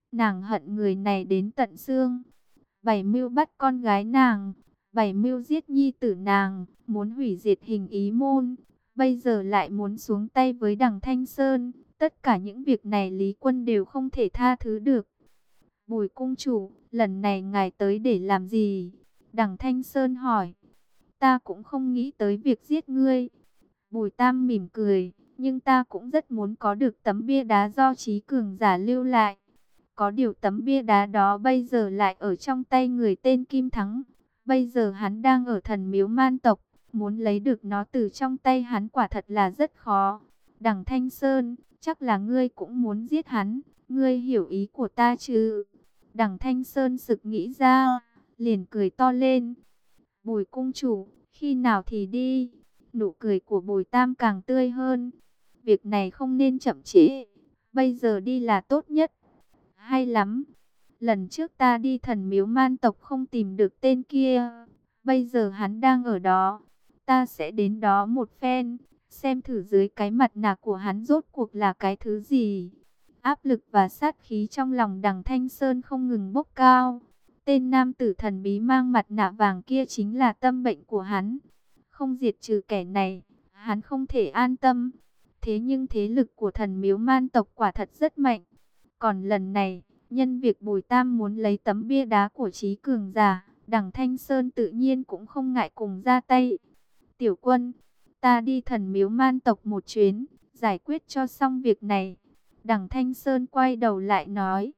Nàng hận người này đến tận xương. Bảy mưu bắt con gái nàng, bảy mưu giết nhi tử nàng, muốn hủy diệt Hình Ý môn. Bây giờ lại muốn xuống tay với Đằng Thanh Sơn. Tất cả những việc này Lý Quân đều không thể tha thứ được. Bùi cung chủ, lần này ngài tới để làm gì? Đằng Thanh Sơn hỏi. Ta cũng không nghĩ tới việc giết ngươi. Bùi Tam mỉm cười, nhưng ta cũng rất muốn có được tấm bia đá do Chí Cường giả lưu lại. Có điều tấm bia đá đó bây giờ lại ở trong tay người tên Kim Thắng. Bây giờ hắn đang ở Thần Miếu Man tộc, muốn lấy được nó từ trong tay hắn quả thật là rất khó. Đằng Thanh Sơn, chắc là ngươi cũng muốn giết hắn, ngươi hiểu ý của ta chứ? Đằng Thanh Sơn sực nghĩ ra, liền cười to lên. Bùi cung chủ, khi nào thì đi? Nụ cười của Bùi Tam càng tươi hơn. Việc này không nên chậm trễ, bây giờ đi là tốt nhất. Hay lắm, lần trước ta đi Thần Miếu Man tộc không tìm được tên kia, bây giờ hắn đang ở đó. Ta sẽ đến đó một phen, xem thử dưới cái mặt nạ của hắn rốt cuộc là cái thứ gì. Áp lực và sát khí trong lòng Đằng Thanh Sơn không ngừng bốc cao. Tên nam tử thần bí mang mặt nạ vàng kia chính là tâm bệnh của hắn. Không diệt trừ kẻ này, hắn không thể an tâm. Thế nhưng thế lực của Thần Miếu Man tộc quả thật rất mạnh. Còn lần này, nhân việc Bùi Tam muốn lấy tấm bia đá của Chí Cường giả, Đằng Thanh Sơn tự nhiên cũng không ngại cùng ra tay. Tiểu Quân, ta đi Thần Miếu Man tộc một chuyến, giải quyết cho xong việc này. Đằng Thanh Sơn quay đầu lại nói.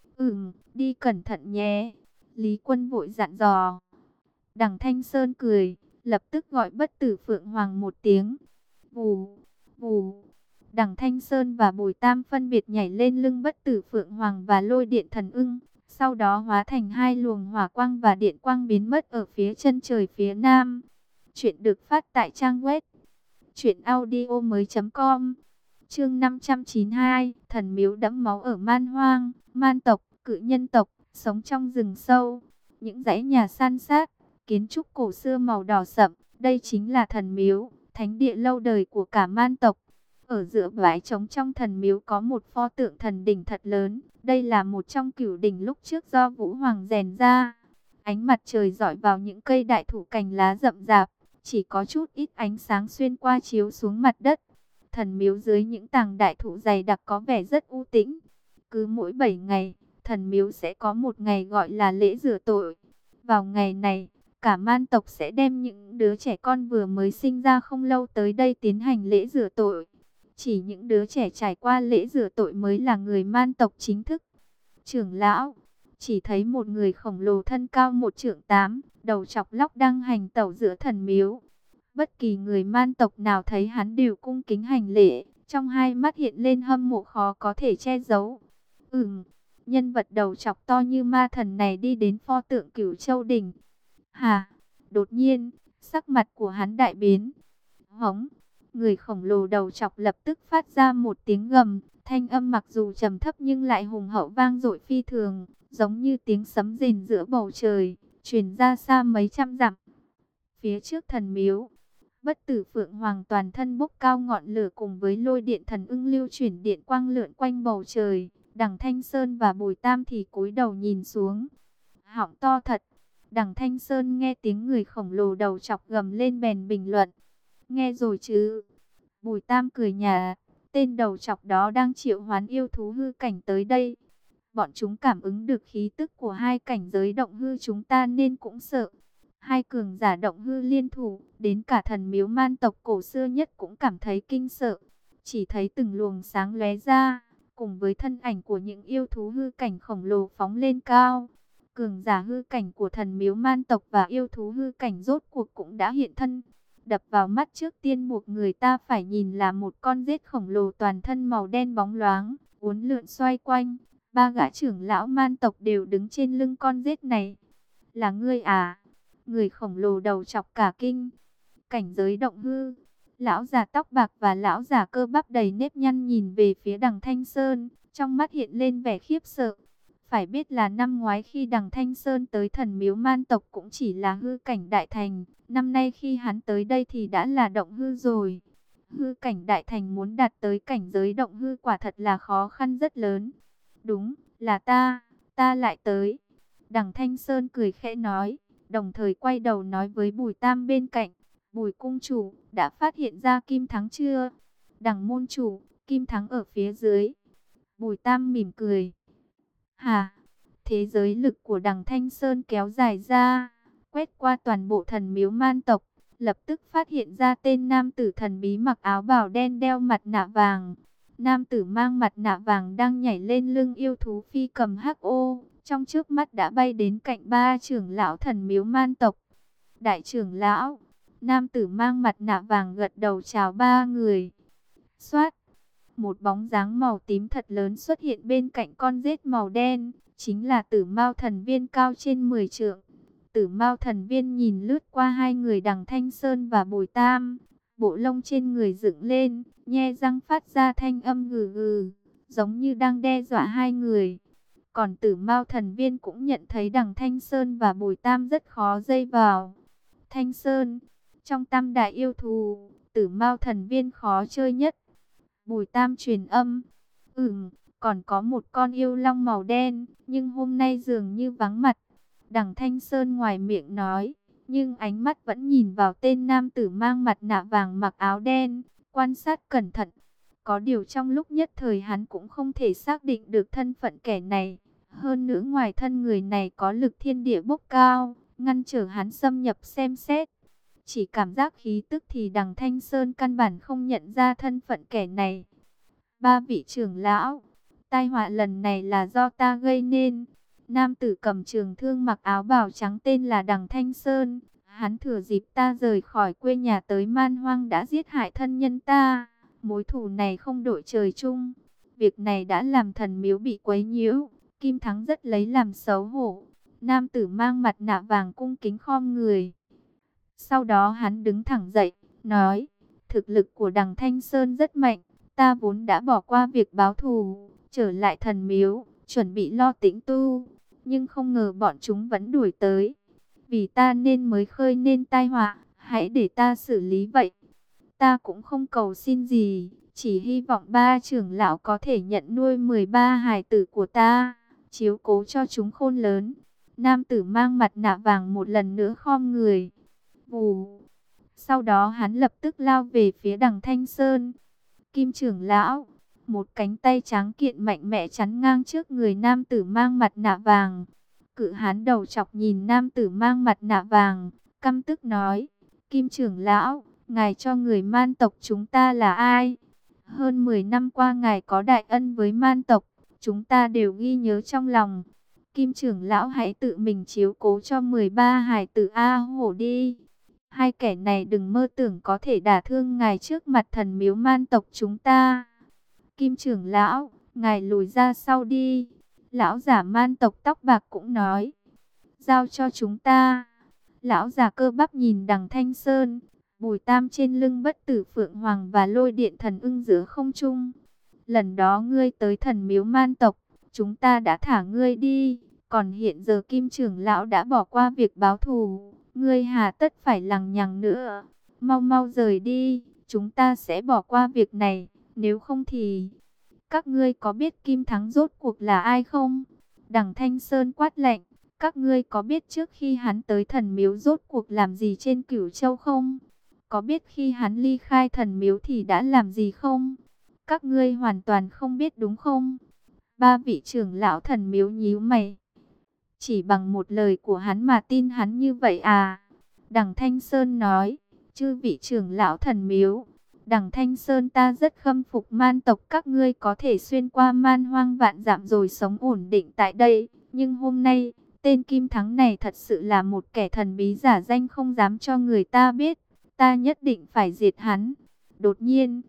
Đi cẩn thận nhé. Lý Quân vội dặn dò. Đằng Thanh Sơn cười, lập tức gọi Bất Tử Phượng Hoàng một tiếng. Vù, vù. Đằng Thanh Sơn và Bùi Tam phân biệt nhảy lên lưng Bất Tử Phượng Hoàng và Lôi Điện Thần Ưng. Sau đó hóa thành hai luồng hỏa quang và điện quang biến mất ở phía chân trời phía nam. Chuyện được phát tại trang web truyệnaudiomoi.com. Chương 592, Thần Miếu đẫm máu ở Man Hoang, Man tộc, cự nhân tộc, sống trong rừng sâu. Những dãy nhà san sát, kiến trúc cổ xưa màu đỏ sậm, đây chính là Thần Miếu, thánh địa lâu đời của cả Man tộc. Ở giữa bãi trống trong Thần Miếu có một pho tượng thần đỉnh thật lớn, đây là một trong cửu đỉnh lúc trước do Vũ Hoàng rèn ra. Ánh mặt trời rọi vào những cây đại thụ cành lá rậm rạp, chỉ có chút ít ánh sáng xuyên qua chiếu xuống mặt đất. Thần Miếu dưới những tàng đại thụ dày đặc có vẻ rất u tĩnh. Cứ mỗi 7 ngày, Thần Miếu sẽ có một ngày gọi là lễ rửa tội. Vào ngày này, cả Man tộc sẽ đem những đứa trẻ con vừa mới sinh ra không lâu tới đây tiến hành lễ rửa tội. Chỉ những đứa trẻ trải qua lễ rửa tội mới là người Man tộc chính thức. Trưởng lão, chỉ thấy một người khổng lồ thân cao 1,8 trượng, đầu chọc lóc đang hành tẩu giữa Thần Miếu. Bất kỳ người Man tộc nào thấy hắn đều cung kính hành lễ, trong hai mắt hiện lên hâm mộ khó có thể che giấu. Nhân vật đầu chọc to như ma thần này đi đến pho tượng Cửu Châu đỉnh. Đột nhiên, sắc mặt của hắn đại biến. Hống! Người khổng lồ đầu chọc lập tức phát ra một tiếng gầm, thanh âm mặc dù trầm thấp nhưng lại hùng hậu vang dội phi thường, giống như tiếng sấm rền giữa bầu trời, truyền ra xa mấy trăm dặm. Phía trước Thần Miếu, Bất Tử Phượng Hoàng toàn thân bốc cao ngọn lửa cùng với Lôi Điện Thần Ưng lưu chuyển điện quang lượn quanh bầu trời. Đằng Thanh Sơn và Bùi Tam thì cúi đầu nhìn xuống. Họng to thật. Đằng Thanh Sơn nghe tiếng người khổng lồ đầu chọc gầm lên bèn bình luận. Nghe rồi chứ? Bùi Tam cười nhạt. Tên đầu chọc đó đang triệu hoán yêu thú hư cảnh tới đây. Bọn chúng cảm ứng được khí tức của hai cảnh giới động hư chúng ta nên cũng sợ. Hai cường giả động hư liên thủ, đến cả Thần Miếu Man tộc cổ xưa nhất cũng cảm thấy kinh sợ. Chỉ thấy từng luồng sáng lóe ra, cùng với thân ảnh của những yêu thú hư cảnh khổng lồ phóng lên cao. Cường giả hư cảnh của Thần Miếu Man tộc và yêu thú hư cảnh rốt cuộc cũng đã hiện thân. Đập vào mắt trước tiên buộc người ta phải nhìn là một con rết khổng lồ toàn thân màu đen bóng loáng, uốn lượn xoay quanh. Ba gã trưởng lão Man tộc đều đứng trên lưng con rết này. Là ngươi à? Người khổng lồ đầu chọc cả kinh. Cảnh giới động hư. Lão già tóc bạc và lão già cơ bắp đầy nếp nhăn nhìn về phía Đằng Thanh Sơn, trong mắt hiện lên vẻ khiếp sợ. Phải biết là năm ngoái khi Đằng Thanh Sơn tới Thần Miếu Man tộc cũng chỉ là hư cảnh đại thành, năm nay khi hắn tới đây thì đã là động hư rồi. Hư cảnh đại thành muốn đạt tới cảnh giới động hư quả thật là khó khăn rất lớn. Đúng, Là ta lại tới. Đằng Thanh Sơn cười khẽ nói, đồng thời quay đầu nói với Bùi Tam bên cạnh, Bùi cung chủ, đã phát hiện ra Kim Thắng chưa? Đằng môn chủ, Kim Thắng ở phía dưới. Bùi Tam mỉm cười. Hả? Thế giới lực của đằng Thanh Sơn kéo dài ra, quét qua toàn bộ thần miếu man tộc, lập tức phát hiện ra tên nam tử thần bí mặc áo bào đen đeo mặt nạ vàng. Nam tử mang mặt nạ vàng đang nhảy lên lưng yêu thú phi cầm hắc ô, trong trước mắt đã bay đến cạnh ba trưởng lão thần miếu man tộc. Đại trưởng lão, nam tử mang mặt nạ vàng gật đầu chào ba người. Xoát, một bóng dáng màu tím thật lớn xuất hiện bên cạnh con rết màu đen, chính là Tử Mao thần viên cao trên 10 trượng. Tử Mao thần viên nhìn lướt qua hai người đằng Thanh Sơn và Bùi Tam, bộ lông trên người dựng lên, nhe răng phát ra thanh âm gừ gừ, giống như đang đe dọa hai người. Còn Tử Mao thần viên cũng nhận thấy đằng Thanh Sơn và Bùi Tam rất khó dây vào. Thanh Sơn, trong tam đại yêu thù, Tử Mao thần viên khó chơi nhất. Bùi Tam truyền âm, còn có một con yêu long màu đen, nhưng hôm nay dường như vắng mặt. Đằng Thanh Sơn ngoài miệng nói, nhưng ánh mắt vẫn nhìn vào tên nam tử mang mặt nạ vàng mặc áo đen, quan sát cẩn thận. Có điều trong lúc nhất thời hắn cũng không thể xác định được thân phận kẻ này. Hơn nữa ngoài thân người này có lực thiên địa bốc cao, ngăn trở hắn xâm nhập xem xét. Chỉ cảm giác khí tức thì đằng Thanh Sơn căn bản không nhận ra thân phận kẻ này. Ba vị trưởng lão, tai họa lần này là do ta gây nên. Nam tử cầm trường thương mặc áo bào trắng tên là đằng Thanh Sơn. Hắn thừa dịp ta rời khỏi quê nhà tới man hoang đã giết hại thân nhân ta. Mối thù này không đội trời chung. Việc này đã làm thần miếu bị quấy nhiễu. Kim Thắng rất lấy làm xấu hổ. Nam tử mang mặt nạ vàng cung kính khom người. Sau đó hắn đứng thẳng dậy, nói, thực lực của đằng Thanh Sơn rất mạnh. Ta vốn đã bỏ qua việc báo thù, trở lại thần miếu, chuẩn bị lo tĩnh tu. Nhưng không ngờ bọn chúng vẫn đuổi tới. Vì ta nên mới khơi nên tai họa, hãy để ta xử lý vậy. Ta cũng không cầu xin gì, chỉ hy vọng ba trưởng lão có thể nhận nuôi 13 hài tử của ta, chiếu cố cho chúng khôn lớn. Nam tử mang mặt nạ vàng một lần nữa khom người. Vù. Sau đó hắn lập tức lao về phía đằng Thanh Sơn. Kim trưởng lão, một cánh tay trắng kiện mạnh mẽ chắn ngang trước người nam tử mang mặt nạ vàng. Cự hán đầu chọc nhìn nam tử mang mặt nạ vàng, căm tức nói, Kim trưởng lão, ngài cho người man tộc chúng ta là ai? Hơn 10 năm qua ngài có đại ân với man tộc, chúng ta đều ghi nhớ trong lòng. Kim trưởng lão hãy tự mình chiếu cố cho 13 hài tử A Hổ đi. Hai kẻ này đừng mơ tưởng có thể đả thương ngài trước mặt thần miếu man tộc chúng ta. Kim trưởng lão, ngài lùi ra sau đi. Lão giả man tộc tóc bạc cũng nói, giao cho chúng ta. Lão già cơ bắp nhìn đằng Thanh Sơn, Bùi Tam trên lưng bất tử phượng hoàng và lôi điện thần ưng giữa không trung. Lần đó ngươi tới thần miếu man tộc, chúng ta đã thả ngươi đi. Còn hiện giờ Kim trưởng lão đã bỏ qua việc báo thù, ngươi hà tất phải lằng nhằng nữa. Mau mau rời đi, chúng ta sẽ bỏ qua việc này. Nếu không thì, các ngươi có biết Kim Thắng rốt cuộc là ai không? Đằng Thanh Sơn quát lạnh, các ngươi có biết trước khi hắn tới thần miếu rốt cuộc làm gì trên Cửu Châu không? Có biết khi hắn ly khai thần miếu thì đã làm gì không? Các ngươi hoàn toàn không biết đúng không? Ba vị trưởng lão thần miếu nhíu mày. Chỉ bằng một lời của hắn mà tin hắn như vậy à? Đằng Thanh Sơn nói, chư vị trưởng lão thần miếu, đằng Thanh Sơn ta rất khâm phục man tộc các ngươi có thể xuyên qua man hoang vạn dặm rồi sống ổn định tại đây. Nhưng hôm nay, tên Kim Thắng này thật sự là một kẻ thần bí giả danh không dám cho người ta biết. Ta nhất định phải diệt hắn. Đột nhiên,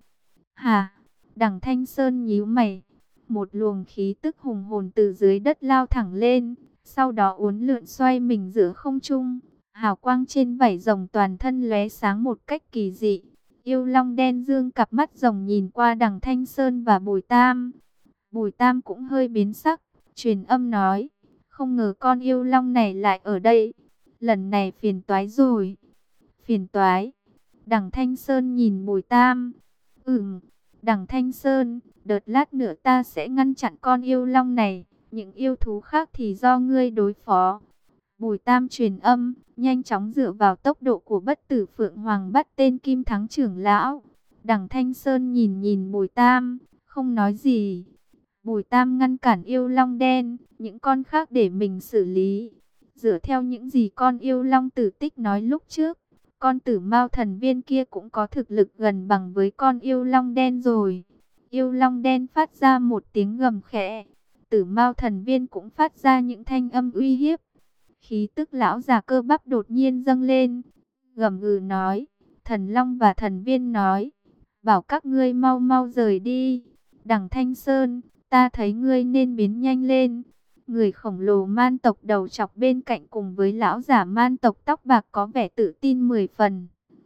đằng Thanh Sơn nhíu mày. Một luồng khí tức hùng hồn từ dưới đất lao thẳng lên, sau đó uốn lượn xoay mình giữa không trung. Hào quang trên vảy rồng toàn thân lóe sáng một cách kỳ dị. Yêu long đen dương cặp mắt rồng nhìn qua đằng Thanh Sơn và Bùi Tam. Bùi Tam cũng hơi biến sắc, truyền âm nói, không ngờ con yêu long này lại ở đây. Lần này phiền toái rồi. Phiền toái. Đằng Thanh Sơn nhìn Bùi Tam. Đằng Thanh Sơn, đợt lát nữa ta sẽ ngăn chặn con yêu long này. những yêu thú khác thì do ngươi đối phó. Bùi Tam truyền âm, nhanh chóng dựa vào tốc độ của Bất Tử Phượng Hoàng bắt tên Kim Thắng trưởng lão. Đằng Thanh Sơn nhìn nhìn Bùi Tam, không nói gì. Bùi Tam ngăn cản yêu long đen, những con khác để mình xử lý. Dựa theo những gì con yêu long tử tích nói lúc trước, con tử mao thần viên kia cũng có thực lực gần bằng với con yêu long đen rồi. Yêu long đen phát ra một tiếng gầm khẽ, tử mao thần viên cũng phát ra những thanh âm uy hiếp. Khí tức lão già cơ bắp đột nhiên dâng lên, gầm gừ nói, thần long và thần viên nói, bảo các ngươi mau mau rời đi. Đằng Thanh Sơn, ta thấy ngươi nên biến nhanh lên. Người khổng lồ man tộc đầu chọc bên cạnh cùng với lão giả man tộc tóc bạc có vẻ tự tin 10 phần.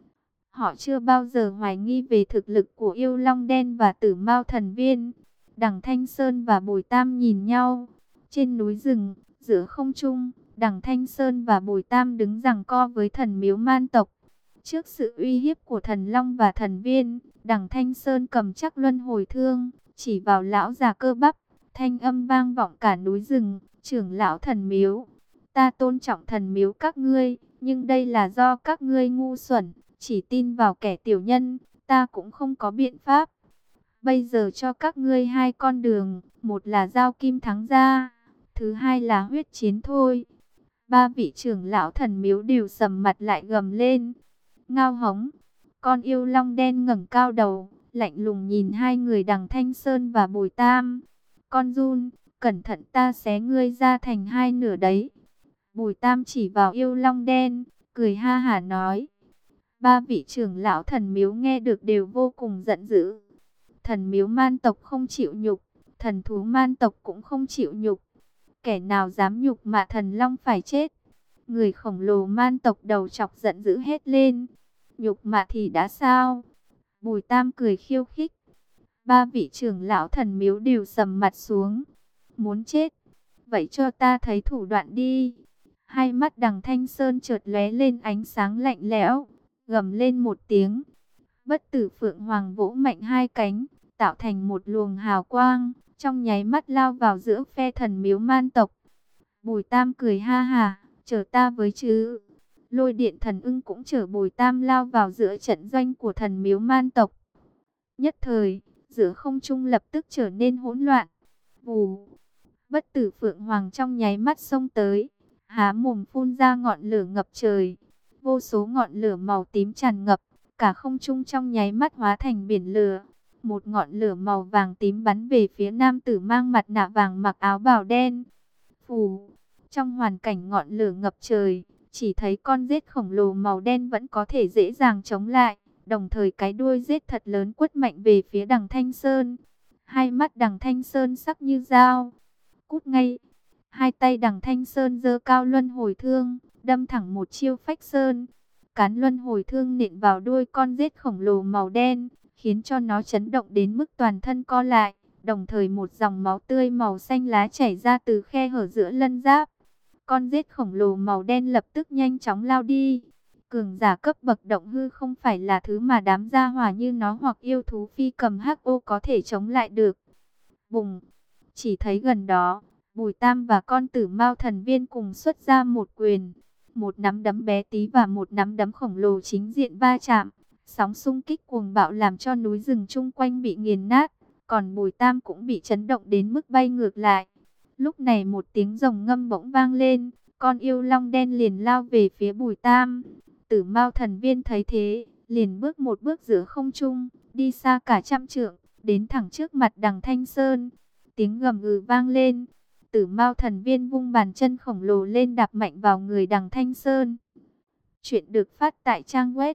Họ chưa bao giờ hoài nghi về thực lực của yêu long đen và tử mao thần viên. Đằng Thanh Sơn và Bùi Tam nhìn nhau. Trên núi rừng, giữa không trung, Đằng Thanh Sơn và Bùi Tam đứng giằng co với thần miếu man tộc. Trước sự uy hiếp của thần long và thần viên, Đằng Thanh Sơn cầm chắc luân hồi thương, chỉ vào lão già cơ bắp. Thanh âm vang vọng cả núi rừng, trưởng lão thần miếu. Ta tôn trọng thần miếu các ngươi, nhưng đây là do các ngươi ngu xuẩn, chỉ tin vào kẻ tiểu nhân, ta cũng không có biện pháp. Bây giờ cho các ngươi hai con đường, một là giao Kim Thắng ra, thứ hai là huyết chiến thôi. Ba vị trưởng lão thần miếu đều sầm mặt lại gầm lên. Ngao Hống, con yêu long đen ngẩng cao đầu, lạnh lùng nhìn hai người Đằng Thanh Sơn và Bùi Tam. Con giun, cẩn thận ta xé ngươi ra thành hai nửa đấy. Bùi Tam chỉ vào yêu long đen, cười ha hả nói. Ba vị trưởng lão thần miếu nghe được đều vô cùng giận dữ. Thần miếu man tộc không chịu nhục, thần thú man tộc cũng không chịu nhục. Kẻ nào dám nhục mạ thần long phải chết. Người khổng lồ man tộc đầu chọc giận dữ hết lên. Nhục mạ thì đã sao? Bùi Tam cười khiêu khích. Ba vị trưởng lão thần miếu đều sầm mặt xuống. Muốn chết? Vậy cho ta thấy thủ đoạn đi. Hai mắt Đằng Thanh Sơn chợt lóe lên ánh sáng lạnh lẽo, gầm lên một tiếng. Bất Tử Phượng Hoàng vỗ mạnh hai cánh, tạo thành một luồng hào quang, trong nháy mắt lao vào giữa phe thần miếu man tộc. Bùi Tam cười ha hả, chờ ta với chứ. Lôi điện thần ưng cũng chở Bùi Tam lao vào giữa trận doanh của thần miếu man tộc. Nhất thời, giữa không trung lập tức trở nên hỗn loạn. Vù, Bất Tử Phượng Hoàng trong nháy mắt xông tới, há mồm phun ra ngọn lửa ngập trời. Vô số ngọn lửa màu tím tràn ngập, cả không trung trong nháy mắt hóa thành biển lửa. Một ngọn lửa màu vàng tím bắn về phía nam tử mang mặt nạ vàng mặc áo bào đen. Phù, trong hoàn cảnh ngọn lửa ngập trời, chỉ thấy con rết khổng lồ màu đen vẫn có thể dễ dàng chống lại. Đồng thời cái đuôi rết thật lớn quất mạnh về phía Đằng Thanh Sơn. Hai mắt Đằng Thanh Sơn sắc như dao. Cút ngay. Hai tay Đằng Thanh Sơn giơ cao luân hồi thương, đâm thẳng một chiêu phách sơn. Cán luân hồi thương nện vào đuôi con rết khổng lồ màu đen, khiến cho nó chấn động đến mức toàn thân co lại. Đồng thời một dòng máu tươi màu xanh lá chảy ra từ khe hở giữa lân giáp. Con rết khổng lồ màu đen lập tức nhanh chóng lao đi. Cường giả cấp bậc động hư không phải là thứ mà đám gia hỏa như nó hoặc yêu thú phi cầm HO có thể chống lại được. Bùng! Chỉ thấy gần đó, Bùi Tam và con tử mao thần viên cùng xuất ra một quyền. Một nắm đấm bé tí và một nắm đấm khổng lồ chính diện va chạm. Sóng xung kích cuồng bạo làm cho núi rừng chung quanh bị nghiền nát. Còn Bùi Tam cũng bị chấn động đến mức bay ngược lại. Lúc này một tiếng rồng ngâm bỗng vang lên. Con yêu long đen liền lao về phía Bùi Tam. Tử mao thần viên thấy thế, liền bước một bước giữa không trung, đi xa cả trăm trượng, đến thẳng trước mặt Đằng Thanh Sơn. Tiếng gầm gừ vang lên. Tử mao thần viên vung bàn chân khổng lồ lên đạp mạnh vào người Đằng Thanh Sơn. Chuyện được phát tại trang web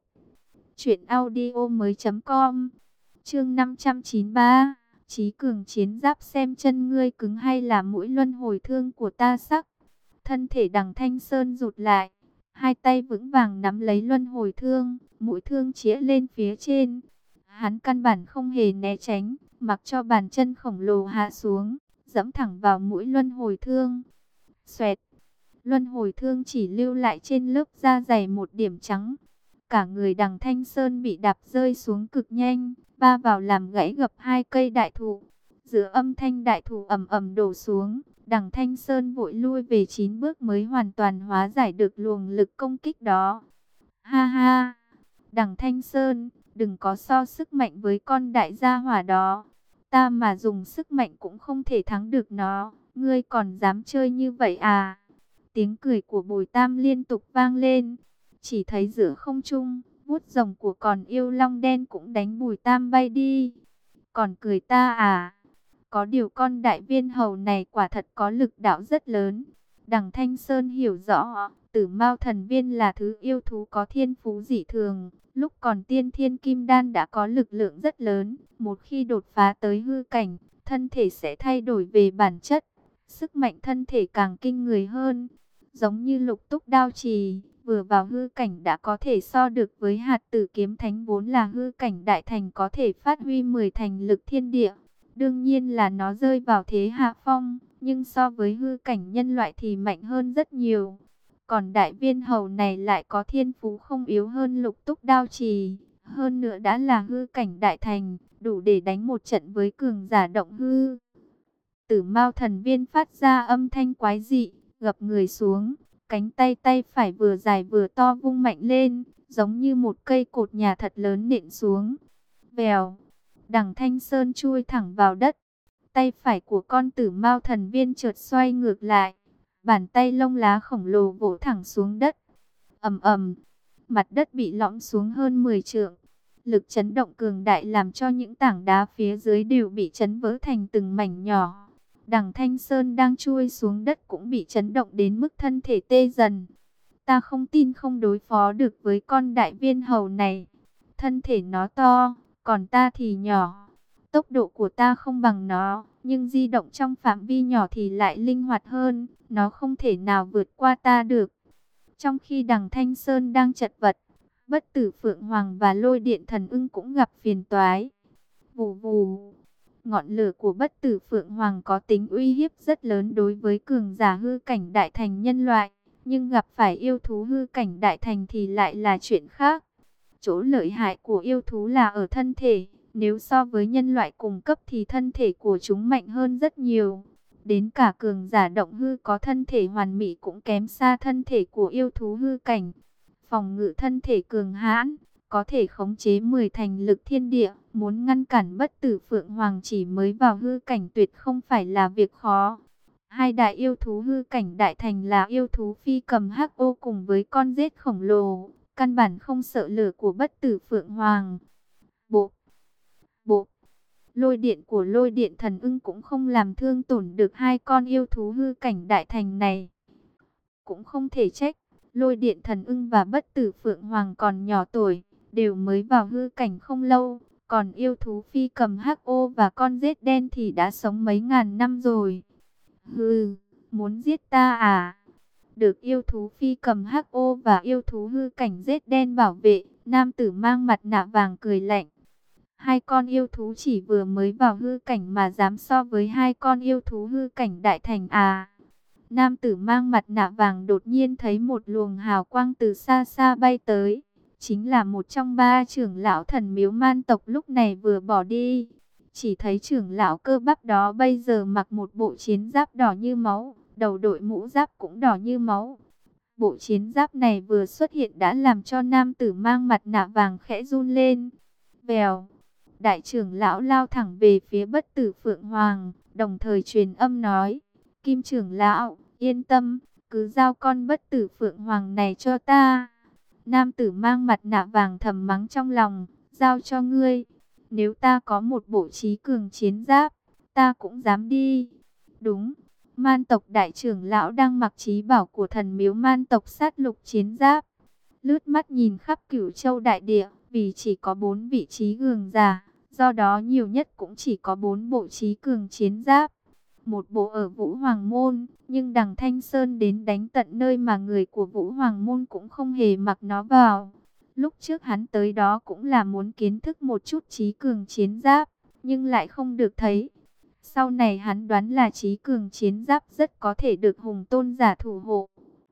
truyệnaudiomoi.com. Chương 593. Chí cường chiến giáp, xem chân ngươi cứng hay là mũi luân hồi thương của ta sắc. Thân thể Đằng Thanh Sơn rụt lại, hai tay vững vàng nắm lấy luân hồi thương, mũi thương chĩa lên phía trên. Hắn căn bản không hề né tránh, mặc cho bàn chân khổng lồ hạ xuống, dẫm thẳng vào mũi luân hồi thương. Xoẹt, luân hồi thương chỉ lưu lại trên lớp da dày một điểm trắng. Cả người Đằng Thanh Sơn bị đạp rơi xuống cực nhanh, va vào làm gãy gập hai cây đại thụ. Giữa âm thanh đại thụ ầm ầm đổ xuống, Đằng Thanh Sơn vội lui về 9 bước mới hoàn toàn hóa giải được luồng lực công kích đó. Ha ha, Đằng Thanh Sơn, đừng có so sức mạnh với con đại gia hỏa đó. Ta mà dùng sức mạnh cũng không thể thắng được nó. Ngươi còn dám chơi như vậy à? Tiếng cười của Bồi Tam liên tục vang lên. Chỉ thấy giữa không trung, vuốt rồng của con yêu long đen cũng đánh Bùi Tam bay đi. Còn cười ta à? Có điều con đại viên hầu này quả thật có lực đạo rất lớn. Đằng Thanh Sơn hiểu rõ, Tử Mao thần viên là thứ yêu thú có thiên phú dị thường. Lúc còn tiên thiên kim đan đã có lực lượng rất lớn. Một khi đột phá tới hư cảnh, thân thể sẽ thay đổi về bản chất. Sức mạnh thân thể càng kinh người hơn. Giống như Lục Túc Đao Trì, vừa vào hư cảnh đã có thể so được với Hạt Tử Kiếm Thánh vốn là hư cảnh đại thành, có thể phát huy 10 thành lực thiên địa. Đương nhiên là nó rơi vào thế hạ phong, nhưng so với hư cảnh nhân loại thì mạnh hơn rất nhiều. Còn đại viên hầu này lại có thiên phú không yếu hơn Lục Túc Đao Trì, hơn nữa đã là hư cảnh đại thành, đủ để đánh một trận với cường giả động hư. Tử Mao thần viên phát ra âm thanh quái dị, gập người xuống, cánh tay tay phải vừa dài vừa to vung mạnh lên, giống như một cây cột nhà thật lớn nện xuống. Vèo, Đằng Thanh Sơn chui thẳng vào đất. Tay phải của con Tử Mao thần viên chợt xoay ngược lại, bàn tay lông lá khổng lồ vỗ thẳng xuống đất. Ầm ầm, mặt đất bị lõm xuống hơn 10 trượng. Lực chấn động cường đại làm cho những tảng đá phía dưới đều bị chấn vỡ thành từng mảnh nhỏ. Đằng Thanh Sơn đang chui xuống đất cũng bị chấn động đến mức thân thể tê dần. Ta không tin không đối phó được với con đại viên hầu này. Thân thể nó to, còn ta thì nhỏ. Tốc độ của ta không bằng nó, nhưng di động trong phạm vi nhỏ thì lại linh hoạt hơn. Nó không thể nào vượt qua ta được. Trong khi đằng Thanh Sơn đang chật vật, Bất Tử Phượng Hoàng và Lôi Điện Thần Ưng cũng gặp phiền toái. Vù vù. Ngọn lửa của Bất Tử Phượng Hoàng có tính uy hiếp rất lớn đối với cường giả hư cảnh đại thành nhân loại, nhưng gặp phải yêu thú hư cảnh đại thành thì lại là chuyện khác. Chỗ lợi hại của yêu thú là ở thân thể, nếu so với nhân loại cùng cấp thì thân thể của chúng mạnh hơn rất nhiều. Đến cả cường giả động hư có thân thể hoàn mỹ cũng kém xa thân thể của yêu thú hư cảnh. Phòng ngự thân thể cường hãn, có thể khống chế 10 thành lực thiên địa, muốn ngăn cản Bất Tử Phượng Hoàng chỉ mới vào hư cảnh tuyệt không phải là việc khó. Hai đại yêu thú hư cảnh đại thành là yêu thú phi cầm hắc ô cùng với con rết khổng lồ, căn bản không sợ lửa của Bất Tử Phượng Hoàng. Bộ, bộ, lôi điện của Lôi Điện Thần Ưng cũng không làm thương tổn được hai con yêu thú hư cảnh đại thành này. Cũng không thể trách, Lôi Điện Thần Ưng và Bất Tử Phượng Hoàng còn nhỏ tuổi, đều mới vào hư cảnh không lâu, còn yêu thú phi cầm hắc ô và con rết đen thì đã sống mấy ngàn năm rồi. Hừ, muốn giết ta à? Được yêu thú phi cầm hắc ô và yêu thú hư cảnh rết đen bảo vệ, nam tử mang mặt nạ vàng cười lạnh. Hai con yêu thú chỉ vừa mới vào hư cảnh mà dám so với hai con yêu thú hư cảnh đại thành à? Nam tử mang mặt nạ vàng đột nhiên thấy một luồng hào quang từ xa xa bay tới. Chính là một trong ba trưởng lão thần miếu man tộc lúc này vừa bỏ đi. Chỉ thấy trưởng lão cơ bắp đó bây giờ mặc một bộ chiến giáp đỏ như máu, đầu đội mũ giáp cũng đỏ như máu. Bộ chiến giáp này vừa xuất hiện đã làm cho nam tử mang mặt nạ vàng khẽ run lên. Vèo, đại trưởng lão lao thẳng về phía Bất Tử Phượng Hoàng, đồng thời truyền âm nói: Kim trưởng lão, yên tâm, cứ giao con Bất Tử Phượng Hoàng này cho ta. Nam tử mang mặt nạ vàng thầm mắng trong lòng: giao cho ngươi, nếu ta có một bộ trí cường chiến giáp, ta cũng dám đi. Đúng, man tộc đại trưởng lão đang mặc trí bảo của thần miếu man tộc sát lục chiến giáp. Lướt mắt nhìn khắp Cửu Châu đại địa, vì chỉ có 4 vị trí cường giả, do đó nhiều nhất cũng chỉ có 4 bộ trí cường chiến giáp. Một bộ ở Vũ Hoàng Môn, nhưng đằng Thanh Sơn đến đánh tận nơi mà người của Vũ Hoàng Môn cũng không hề mặc nó vào. Lúc trước hắn tới đó cũng là muốn kiến thức một chút trí cường chiến giáp, nhưng lại không được thấy. Sau này hắn đoán là trí cường chiến giáp rất có thể được Hùng Tôn giả thủ hộ.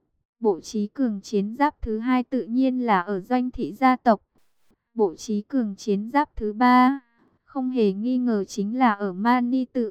Bộ trí cường chiến giáp thứ hai tự nhiên là ở Doanh Thị gia tộc. Bộ trí cường chiến giáp thứ ba, không hề nghi ngờ chính là ở Mani Tự.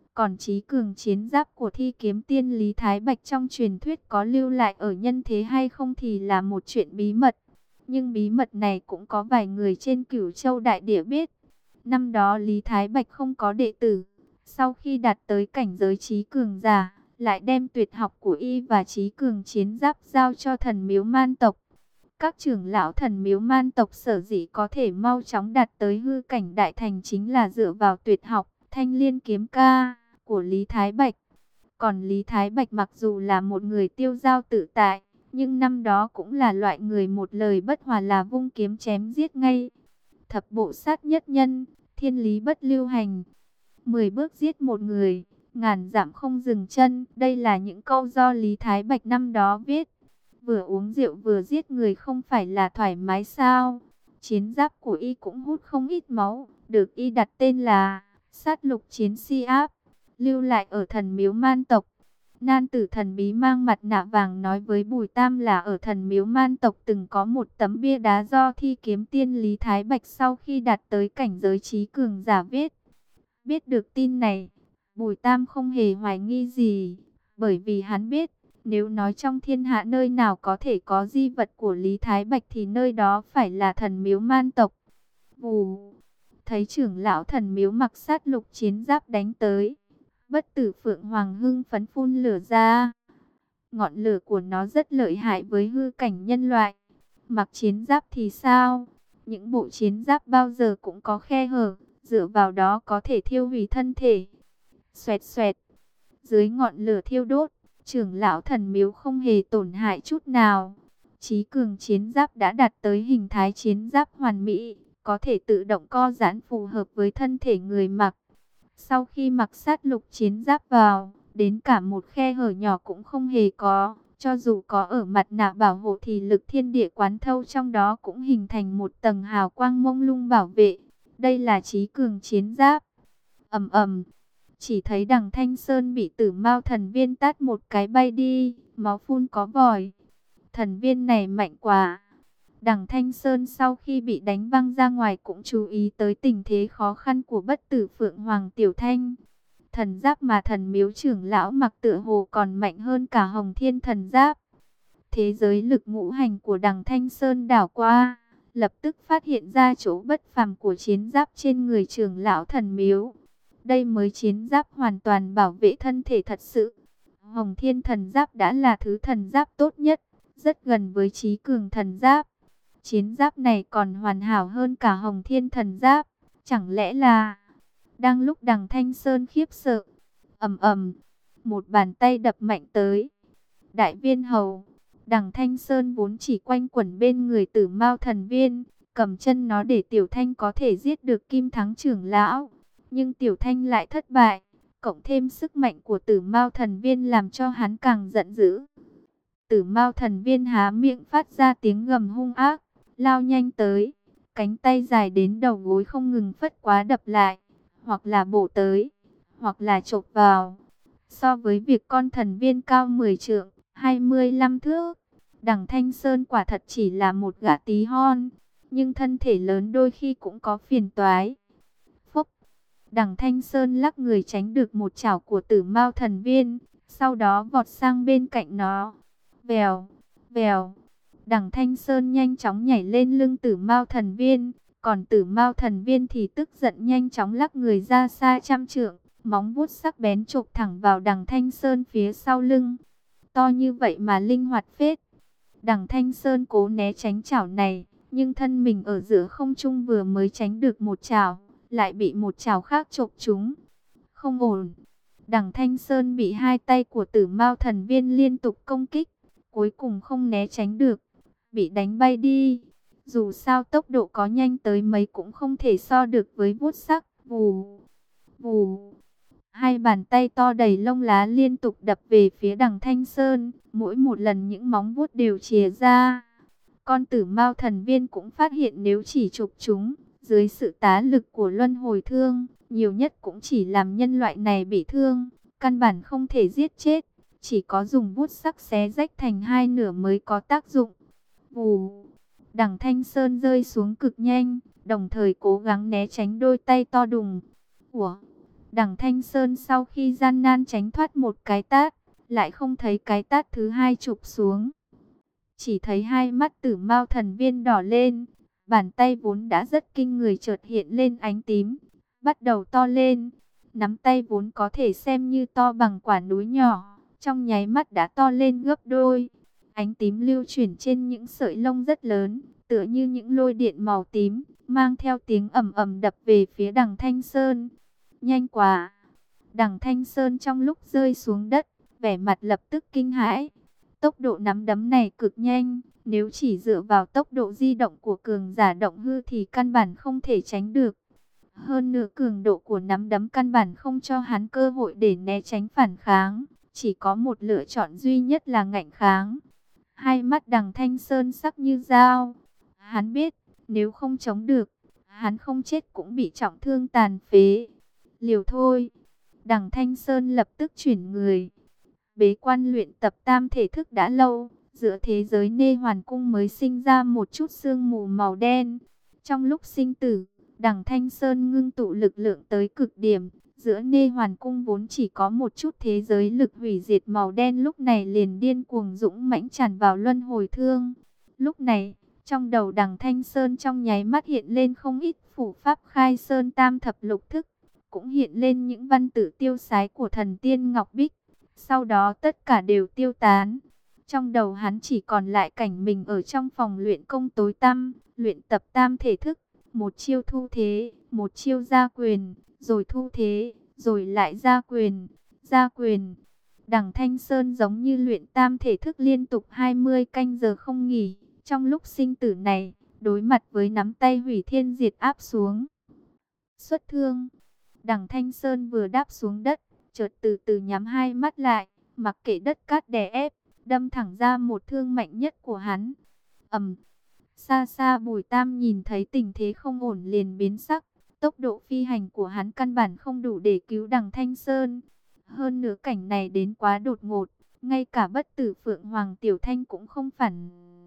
Còn trí cường chiến giáp của Thi Kiếm Tiên Lý Thái Bạch trong truyền thuyết có lưu lại ở nhân thế hay không thì là một chuyện bí mật. Nhưng bí mật này cũng có vài người trên Cửu Châu Đại Địa biết. Năm đó Lý Thái Bạch không có đệ tử. Sau khi đạt tới cảnh giới trí cường giả, lại đem tuyệt học của y và trí cường chiến giáp giao cho thần miếu man tộc. Các trưởng lão thần miếu man tộc sở dĩ có thể mau chóng đạt tới hư cảnh đại thành chính là dựa vào tuyệt học Thanh Liên Kiếm Ca của Lý Thái Bạch. Còn Lý Thái Bạch mặc dù là một người tiêu dao tự tại, nhưng năm đó cũng là loại người một lời bất hòa là vung kiếm chém giết ngay. Thập bộ sát nhất nhân, thiên lý bất lưu hành. 10 bước giết một người, ngàn dặm không dừng chân. Đây là những câu do Lý Thái Bạch năm đó viết. Vừa uống rượu vừa giết người không phải là thoải mái sao? Chiến giáp của y cũng hút không ít máu, được y đặt tên là Sát Lục Chiến Si Áp, lưu lại ở thần miếu man tộc. Nan tử thần bí mang mặt nạ vàng nói với Bùi Tam là ở thần miếu man tộc từng có một tấm bia đá do Thi Kiếm Tiên Lý Thái Bạch sau khi đạt tới cảnh giới trí cường giả viết. Biết được tin này, Bùi Tam không hề hoài nghi gì, bởi vì hắn biết, nếu nói trong thiên hạ nơi nào có thể có di vật của Lý Thái Bạch thì nơi đó phải là thần miếu man tộc. Vù, thấy trưởng lão thần miếu mặc sát lục chiến giáp đánh tới. Bất tử Phượng Hoàng hưng phấn phun lửa ra. Ngọn lửa của nó rất lợi hại với hư cảnh nhân loại. Mặc chiến giáp thì sao? Những bộ chiến giáp bao giờ cũng có khe hở, dựa vào đó có thể thiêu hủy thân thể. Xoẹt xoẹt, dưới ngọn lửa thiêu đốt, trưởng lão thần miếu không hề tổn hại chút nào. Chí cường chiến giáp đã đạt tới hình thái chiến giáp hoàn mỹ, có thể tự động co giãn phù hợp với thân thể người mặc. Sau khi mặc sát lục chiến giáp vào, đến cả một khe hở nhỏ cũng không hề có. Cho dù có ở mặt nạ bảo hộ thì lực thiên địa quán thâu trong đó cũng hình thành một tầng hào quang mông lung bảo vệ. Đây là chí cường chiến giáp. Ầm ầm, chỉ thấy Đằng Thanh Sơn bị Tử Mao thần viên tát một cái bay đi, máu phun có vòi. Thần viên này mạnh quá. Đằng Thanh Sơn sau khi bị đánh văng ra ngoài cũng chú ý tới tình thế khó khăn của bất tử Phượng Hoàng Tiểu Thanh. Thần giáp mà thần miếu trưởng lão mặc tựa hồ còn mạnh hơn cả Hồng Thiên thần giáp. Thế giới lực ngũ hành của Đằng Thanh Sơn đảo qua, lập tức phát hiện ra chỗ bất phàm của chiến giáp trên người trưởng lão thần miếu. Đây mới chiến giáp hoàn toàn bảo vệ thân thể thật sự. Hồng Thiên thần giáp đã là thứ thần giáp tốt nhất, rất gần với chí cường thần giáp. Chiến giáp này còn hoàn hảo hơn cả Hồng Thiên thần giáp. Chẳng lẽ là... Đang lúc Đằng Thanh Sơn khiếp sợ, ầm ầm, một bàn tay đập mạnh tới. Đại viên hầu, Đằng Thanh Sơn vốn chỉ quanh quẩn bên người Tử Mao thần viên, cầm chân nó để Tiểu Thanh có thể giết được Kim Thắng trưởng lão. Nhưng Tiểu Thanh lại thất bại, cộng thêm sức mạnh của Tử Mao thần viên làm cho hắn càng giận dữ. Tử Mao thần viên há miệng phát ra tiếng gầm hung ác, lao nhanh tới, cánh tay dài đến đầu gối không ngừng phất quá đập lại, hoặc là bổ tới, hoặc là chộp vào. So với việc con thần viên cao 10 trượng, 25 thước, Đằng Thanh Sơn quả thật chỉ là một gã tí hon, nhưng thân thể lớn đôi khi cũng có phiền toái. Phốc, Đằng Thanh Sơn lắc người tránh được một chảo của Tử Mao thần viên, sau đó vọt sang bên cạnh nó. Vèo, vèo, Đằng Thanh Sơn nhanh chóng nhảy lên lưng Tử Mao thần viên, còn Tử Mao thần viên thì tức giận nhanh chóng lắc người ra xa trăm trượng, móng vuốt sắc bén chộp thẳng vào Đằng Thanh Sơn phía sau lưng. To như vậy mà linh hoạt phết. Đằng Thanh Sơn cố né tránh chảo này, nhưng thân mình ở giữa không trung vừa mới tránh được một chảo, lại bị một chảo khác chộp trúng. Không ổn. Đằng Thanh Sơn bị hai tay của Tử Mao thần viên liên tục công kích, cuối cùng không né tránh được, bị đánh bay đi. Dù sao tốc độ có nhanh tới mấy cũng không thể so được với vuốt sắc. Vù, vù. Hai bàn tay to đầy lông lá liên tục đập về phía Đằng Thanh Sơn, mỗi một lần những móng vuốt đều chìa ra. Con Tử Mao thần viên cũng phát hiện nếu chỉ chụp chúng, dưới sự tá lực của luân hồi thương, nhiều nhất cũng chỉ làm nhân loại này bị thương, căn bản không thể giết chết, chỉ có dùng vuốt sắc xé rách thành hai nửa mới có tác dụng. Vù, Đằng Thanh Sơn rơi xuống cực nhanh, đồng thời cố gắng né tránh đôi tay to đùng. Ủa, Đằng Thanh Sơn sau khi gian nan tránh thoát một cái tát, lại không thấy cái tát thứ hai chụp xuống. Chỉ thấy hai mắt Tử Mao Thần Viên đỏ lên, bàn tay vốn đã rất kinh người chợt hiện lên ánh tím, bắt đầu to lên. Nắm tay vốn có thể xem như to bằng quả núi nhỏ, trong nháy mắt đã to lên gấp đôi. Ánh tím lưu chuyển trên những sợi lông rất lớn, tựa như những lôi điện màu tím, mang theo tiếng ầm ầm đập về phía Đằng Thanh Sơn. Nhanh quá! Đằng Thanh Sơn trong lúc rơi xuống đất, vẻ mặt lập tức kinh hãi. Tốc độ nắm đấm này cực nhanh, nếu chỉ dựa vào tốc độ di động của cường giả động hư thì căn bản không thể tránh được. Hơn nữa cường độ của nắm đấm căn bản không cho hắn cơ hội để né tránh phản kháng, chỉ có một lựa chọn duy nhất là ngạnh kháng. Hai mắt Đằng Thanh Sơn sắc như dao. Hắn biết, nếu không chống được, hắn không chết cũng bị trọng thương tàn phế. Liều thôi. Đằng Thanh Sơn lập tức chuyển người. Bế quan luyện tập tam thể thức đã lâu, giữa thế giới Nê Hoàn Cung mới sinh ra một chút sương mù màu đen. Trong lúc sinh tử, Đằng Thanh Sơn ngưng tụ lực lượng tới cực điểm, giữa Nê Hoàn Cung vốn chỉ có một chút thế giới lực hủy diệt màu đen lúc này liền điên cuồng dũng mãnh tràn vào luân hồi thương. Lúc này, trong đầu Đằng Thanh Sơn trong nháy mắt hiện lên không ít phủ pháp khai sơn tam thập lục thức, cũng hiện lên những văn tự tiêu sái của thần tiên Ngọc Bích. Sau đó tất cả đều tiêu tán. Trong đầu hắn chỉ còn lại cảnh mình ở trong phòng luyện công tối tăm, luyện tập tam thể thức. Một chiêu thu thế, một chiêu ra quyền, rồi thu thế, rồi lại ra quyền, ra quyền. Đằng Thanh Sơn giống như luyện tam thể thức liên tục 20 canh giờ không nghỉ. Trong lúc sinh tử này, đối mặt với nắm tay hủy thiên diệt áp xuống. Xuất thương, Đằng Thanh Sơn vừa đáp xuống đất, chợt từ từ nhắm hai mắt lại, mặc kệ đất cát đè ép, đâm thẳng ra một thương mạnh nhất của hắn. Xa xa Bùi Tam nhìn thấy tình thế không ổn liền biến sắc, tốc độ phi hành của hắn căn bản không đủ để cứu Đằng Thanh Sơn. Hơn nữa cảnh này đến quá đột ngột, ngay cả bất tử Phượng Hoàng Tiểu Thanh cũng không phản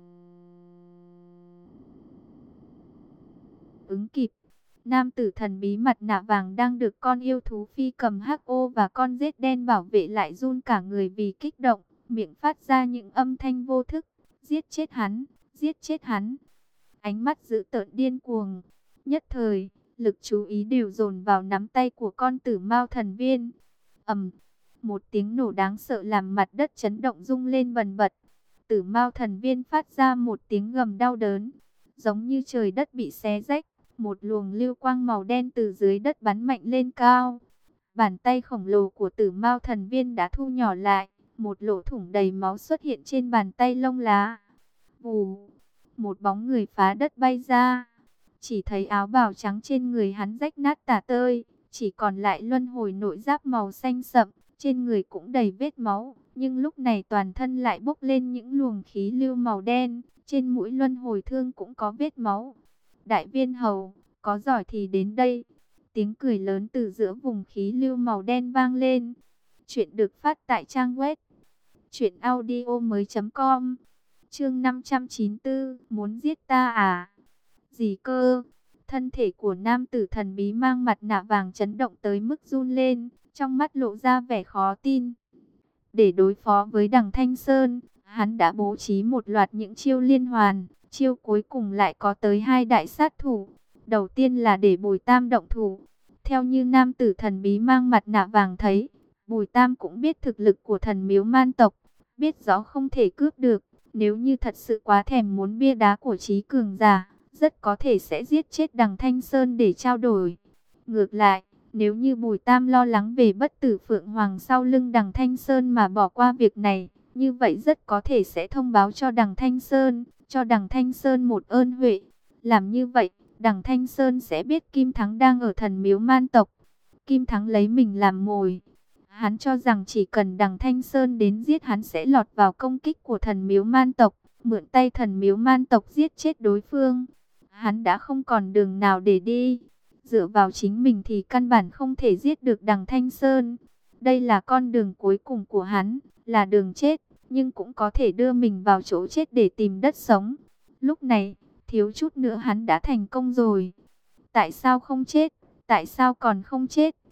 ứng kịp. Nam tử thần bí mặt nạ vàng đang được con yêu thú phi cầm hắc ô và con rết đen bảo vệ lại run cả người vì kích động, miệng phát ra những âm thanh vô thức. Giết chết hắn, giết chết hắn. Ánh mắt dữ tợn điên cuồng. Nhất thời, lực chú ý đều dồn vào nắm tay của con Tử Mao Thần Viên. Một tiếng nổ đáng sợ làm mặt đất chấn động rung lên bần bật. Tử Mao Thần Viên phát ra một tiếng gầm đau đớn, giống như trời đất bị xé rách. Một luồng lưu quang màu đen từ dưới đất bắn mạnh lên cao. Bàn tay khổng lồ của Tử Mao Thần Viên đã thu nhỏ lại. Một lỗ thủng đầy máu xuất hiện trên bàn tay lông lá. Vù, một bóng người phá đất bay ra. Chỉ thấy áo bào trắng trên người hắn rách nát tả tơi. Chỉ còn lại luân hồi nội giáp màu xanh sậm. Trên người cũng đầy vết máu. Nhưng lúc này toàn thân lại bốc lên những luồng khí lưu màu đen. Trên mũi luân hồi thương cũng có vết máu. Đại viên hầu, có giỏi thì đến đây. Tiếng cười lớn từ giữa vùng khí lưu màu đen vang lên. Chuyện được phát tại trang web truyệnaudiomoi.com. Chương 594, muốn giết ta à? Gì cơ? Thân thể của nam tử thần bí mang mặt nạ vàng chấn động tới mức run lên, trong mắt lộ ra vẻ khó tin. Để đối phó với Đằng Thanh Sơn, hắn đã bố trí một loạt những chiêu liên hoàn. Chiêu cuối cùng lại có tới 2 đại sát thủ. Đầu tiên là để Bùi Tam động thủ. Theo như nam tử thần bí mang mặt nạ vàng thấy, Bùi Tam cũng biết thực lực của thần miếu man tộc, biết rõ không thể cướp được. Nếu như thật sự quá thèm muốn bia đá của trí cường giả, rất có thể sẽ giết chết Đằng Thanh Sơn để trao đổi. Ngược lại, nếu như Bùi Tam lo lắng về bất tử Phượng Hoàng sau lưng Đằng Thanh Sơn mà bỏ qua việc này, như vậy rất có thể sẽ thông báo cho Đằng Thanh Sơn, cho Đằng Thanh Sơn một ơn huệ. Làm như vậy, Đằng Thanh Sơn sẽ biết Kim Thắng đang ở thần miếu man tộc. Kim Thắng lấy mình làm mồi. Hắn cho rằng chỉ cần Đằng Thanh Sơn đến giết hắn sẽ lọt vào công kích của thần miếu man tộc, mượn tay thần miếu man tộc giết chết đối phương. Hắn đã không còn đường nào để đi. Dựa vào chính mình thì căn bản không thể giết được Đằng Thanh Sơn. Đây là con đường cuối cùng của hắn, là đường chết, nhưng cũng có thể đưa mình vào chỗ chết để tìm đất sống. Lúc này, thiếu chút nữa hắn đã thành công rồi. Tại sao không chết? Tại sao còn không chết?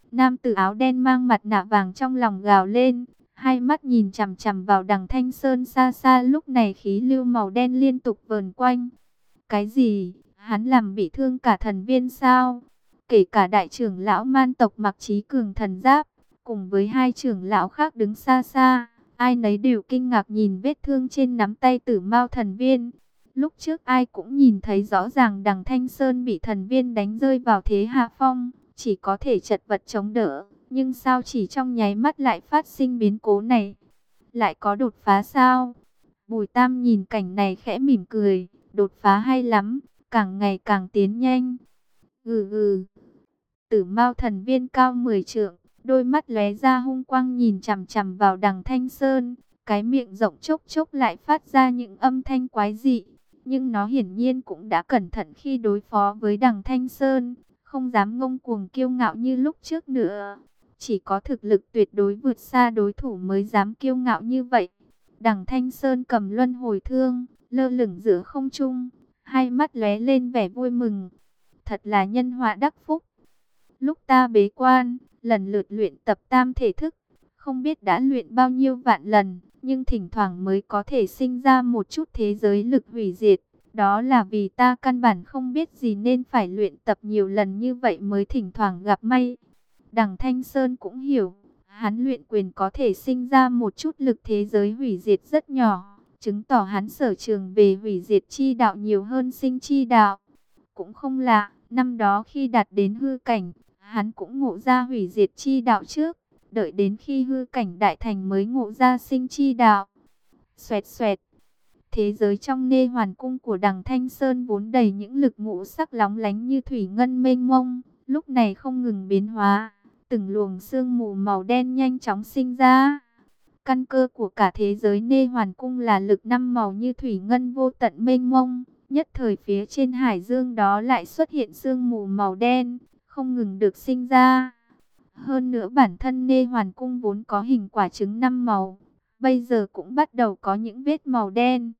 Nam tử áo đen mang mặt nạ vàng trong lòng gào lên, hai mắt nhìn chằm chằm vào đằng Thanh Sơn xa xa, lúc này khí lưu màu đen liên tục vờn quanh. Cái gì? Hắn làm bị thương cả thần viên sao? Kể cả đại trưởng lão man tộc mặc trí cường thần giáp, cùng với hai trưởng lão khác đứng xa xa, ai nấy đều kinh ngạc nhìn vết thương trên nắm tay Tử Mao thần viên. Lúc trước ai cũng nhìn thấy rõ ràng đằng Thanh Sơn bị thần viên đánh rơi vào thế hạ phong, chỉ có thể chật vật chống đỡ. Nhưng sao chỉ trong nháy mắt lại phát sinh biến cố này? Lại có đột phá sao? Bùi Tam nhìn cảnh này khẽ mỉm cười, đột phá hay lắm, càng ngày càng tiến nhanh. Gừ gừ. Tử Mao thần viên cao 10 trượng, đôi mắt lóe ra hung quang nhìn chằm chằm vào đằng Thanh Sơn, cái miệng rộng chốc chốc lại phát ra những âm thanh quái dị. Nhưng nó hiển nhiên cũng đã cẩn thận khi đối phó với đằng Thanh Sơn, không dám ngông cuồng kiêu ngạo như lúc trước nữa. Chỉ có thực lực tuyệt đối vượt xa đối thủ mới dám kiêu ngạo như vậy. Đằng Thanh Sơn cầm luân hồi thương, lơ lửng giữa không trung, hai mắt lóe lên vẻ vui mừng. Thật là nhân họa đắc phúc. Lúc ta bế quan, lần lượt luyện tập tam thể thức, không biết đã luyện bao nhiêu vạn lần, nhưng thỉnh thoảng mới có thể sinh ra một chút thế giới lực hủy diệt. Đó là vì ta căn bản không biết gì nên phải luyện tập nhiều lần như vậy mới thỉnh thoảng gặp may. Đằng Thanh Sơn cũng hiểu, hắn luyện quyền có thể sinh ra một chút lực thế giới hủy diệt rất nhỏ, chứng tỏ hắn sở trường về hủy diệt chi đạo nhiều hơn sinh chi đạo. Cũng không lạ, năm đó khi đạt đến hư cảnh, hắn cũng ngộ ra hủy diệt chi đạo trước, đợi đến khi hư cảnh đại thành mới ngộ ra sinh chi đạo. Xoẹt xoẹt. Thế giới trong Nê Hoàn cung của đằng Thanh Sơn vốn đầy những lực ngũ sắc lóng lánh như thủy ngân mênh mông, lúc này không ngừng biến hóa, từng luồng sương mù màu đen nhanh chóng sinh ra. Căn cơ của cả thế giới Nê Hoàn cung là lực năm màu như thủy ngân vô tận mênh mông, nhất thời phía trên hải dương đó lại xuất hiện sương mù màu đen, không ngừng được sinh ra. Hơn nữa bản thân Nê Hoàn cung vốn có hình quả trứng năm màu, bây giờ cũng bắt đầu có những vết màu đen.